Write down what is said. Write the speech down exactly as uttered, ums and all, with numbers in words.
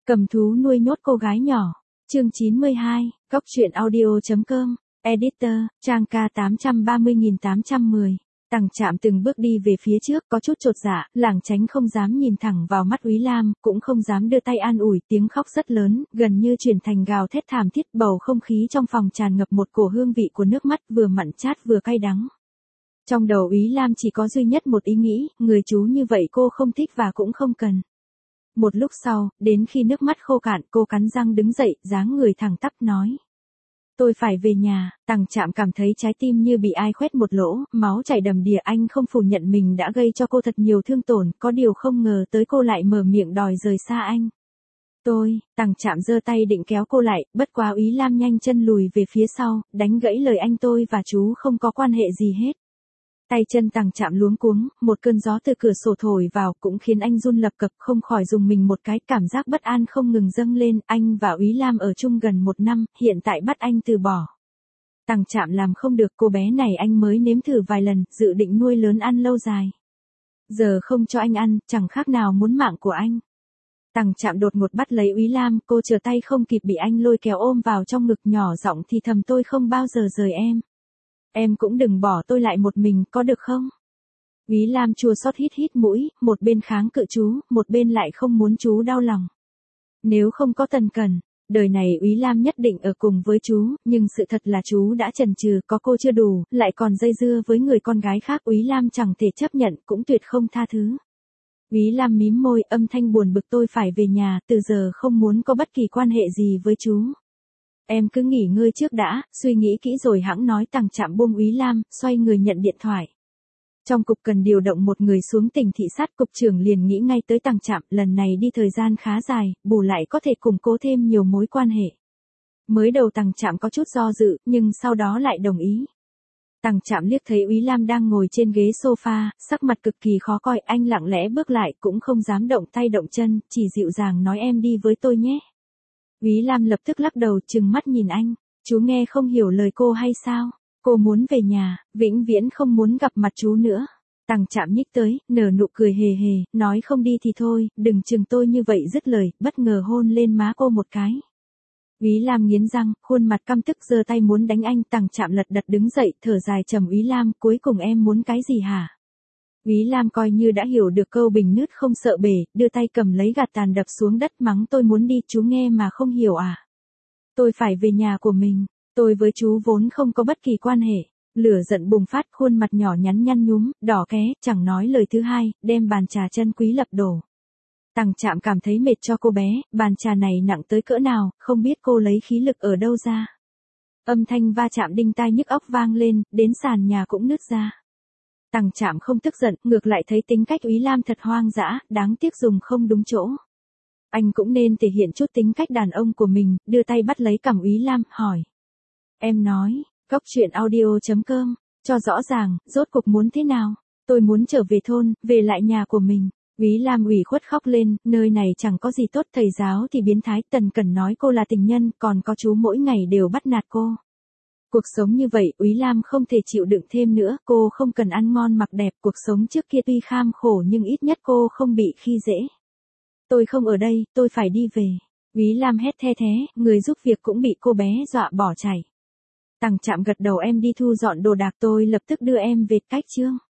Cầm thú nuôi nhốt cô gái nhỏ. Chương chín mươi hai, Cóc truyện audio chấm com, Editor, trang K tám trăm ba mươi nghìn tám trăm mười. Tằng Trạm từng bước đi về phía trước, có chút chột dạ, lảng tránh không dám nhìn thẳng vào mắt Úy Lam, cũng không dám đưa tay an ủi, tiếng khóc rất lớn, gần như chuyển thành gào thét thảm thiết, bầu không khí trong phòng tràn ngập một cổ hương vị của nước mắt vừa mặn chát vừa cay đắng. Trong đầu Úy Lam chỉ có duy nhất một ý nghĩ, người chú như vậy cô không thích và cũng không cần. Một lúc sau, đến khi nước mắt khô cạn, cô cắn răng đứng dậy, dáng người thẳng tắp nói. Tôi phải về nhà. Tằng Trạm cảm thấy trái tim như bị ai khoét một lỗ, máu chảy đầm đìa. Anh không phủ nhận mình đã gây cho cô thật nhiều thương tổn, có điều không ngờ tới cô lại mở miệng đòi rời xa anh. Tôi, Tằng Trạm giơ tay định kéo cô lại, bất quá Úy Lam nhanh chân lùi về phía sau, đánh gãy lời anh. Tôi và chú không có quan hệ gì hết. Tay chân Tằng Trạm luống cuống, một cơn gió từ cửa sổ thổi vào cũng khiến anh run lập cập, không khỏi dùng mình một cái, cảm giác bất an không ngừng dâng lên. Anh và Úy Lam ở chung gần một năm, hiện tại bắt anh từ bỏ. Tằng Trạm làm không được, cô bé này anh mới nếm thử vài lần, dự định nuôi lớn ăn lâu dài. Giờ không cho anh ăn, chẳng khác nào muốn mạng của anh. Tằng Trạm đột ngột bắt lấy Úy Lam, cô trở tay không kịp bị anh lôi kéo ôm vào trong ngực, nhỏ giọng thì thầm, tôi không bao giờ rời em. Em cũng đừng bỏ tôi lại một mình, có được không? Úy Lam chua xót hít hít mũi, một bên kháng cự chú, một bên lại không muốn chú đau lòng. Nếu không có Tần Cẩn, đời này Úy Lam nhất định ở cùng với chú, nhưng sự thật là chú đã chần chừ, có cô chưa đủ, lại còn dây dưa với người con gái khác. Úy Lam chẳng thể chấp nhận, cũng tuyệt không tha thứ. Úy Lam mím môi, âm thanh buồn bực, tôi phải về nhà, từ giờ không muốn có bất kỳ quan hệ gì với chú. Em cứ nghỉ ngơi trước đã, suy nghĩ kỹ rồi hẵng nói. Tằng Trạm buông Úy Lam, xoay người nhận điện thoại. Trong cục cần điều động một người xuống tỉnh thị sát, cục trưởng liền nghĩ ngay tới Tằng Trạm, lần này đi thời gian khá dài, bù lại có thể củng cố thêm nhiều mối quan hệ. Mới đầu Tằng Trạm có chút do dự, nhưng sau đó lại đồng ý. Tằng Trạm liếc thấy Úy Lam đang ngồi trên ghế sofa, sắc mặt cực kỳ khó coi, anh lặng lẽ bước lại, cũng không dám động tay động chân, chỉ dịu dàng nói em đi với tôi nhé. Úy Lam lập tức lắc đầu, trừng mắt nhìn anh, chú nghe không hiểu lời cô hay sao? Cô muốn về nhà, vĩnh viễn không muốn gặp mặt chú nữa. Tằng Trạm nhích tới, nở nụ cười hề hề, nói không đi thì thôi, đừng chừng tôi như vậy. Dứt lời, bất ngờ hôn lên má cô một cái. Úy Lam nghiến răng, khuôn mặt căm tức, giơ tay muốn đánh anh. Tằng Trạm lật đật đứng dậy, thở dài trầm, Úy Lam, cuối cùng em muốn cái gì hả? Úy Lam coi như đã hiểu được câu bình nước không sợ bể, đưa tay cầm lấy gạt tàn đập xuống đất, mắng, tôi muốn đi, chú nghe mà không hiểu à? Tôi phải về nhà của mình, tôi với chú vốn không có bất kỳ quan hệ. Lửa giận bùng phát, khuôn mặt nhỏ nhắn nhăn nhúm, đỏ ké, chẳng nói lời thứ hai, đem bàn trà chân quý lập đổ. Tằng Trạm cảm thấy mệt cho cô bé, bàn trà này nặng tới cỡ nào, không biết cô lấy khí lực ở đâu ra. Âm thanh va chạm đinh tai nhức óc vang lên, đến sàn nhà cũng nứt ra. Tằng Trạm không tức giận, ngược lại thấy tính cách Úy Lam thật hoang dã, đáng tiếc dùng không đúng chỗ. Anh cũng nên thể hiện chút tính cách đàn ông của mình, đưa tay bắt lấy cằm Úy Lam, hỏi. Em nói, Cóc truyện audio chấm com, cho rõ ràng, rốt cuộc muốn thế nào? Tôi muốn trở về thôn, về lại nhà của mình. Úy Lam ủy khuất khóc lên, nơi này chẳng có gì tốt, thầy giáo thì biến thái, Tần Cẩn nói cô là tình nhân, còn có chú mỗi ngày đều bắt nạt cô. Cuộc sống như vậy, Úy Lam không thể chịu đựng thêm nữa, cô không cần ăn ngon mặc đẹp, cuộc sống trước kia tuy kham khổ nhưng ít nhất cô không bị khi dễ. Tôi không ở đây, tôi phải đi về. Úy Lam hét the thé, người giúp việc cũng bị cô bé dọa bỏ chạy. Tằng Trạm gật đầu, em đi thu dọn đồ đạc, tôi lập tức đưa em về. Cách chương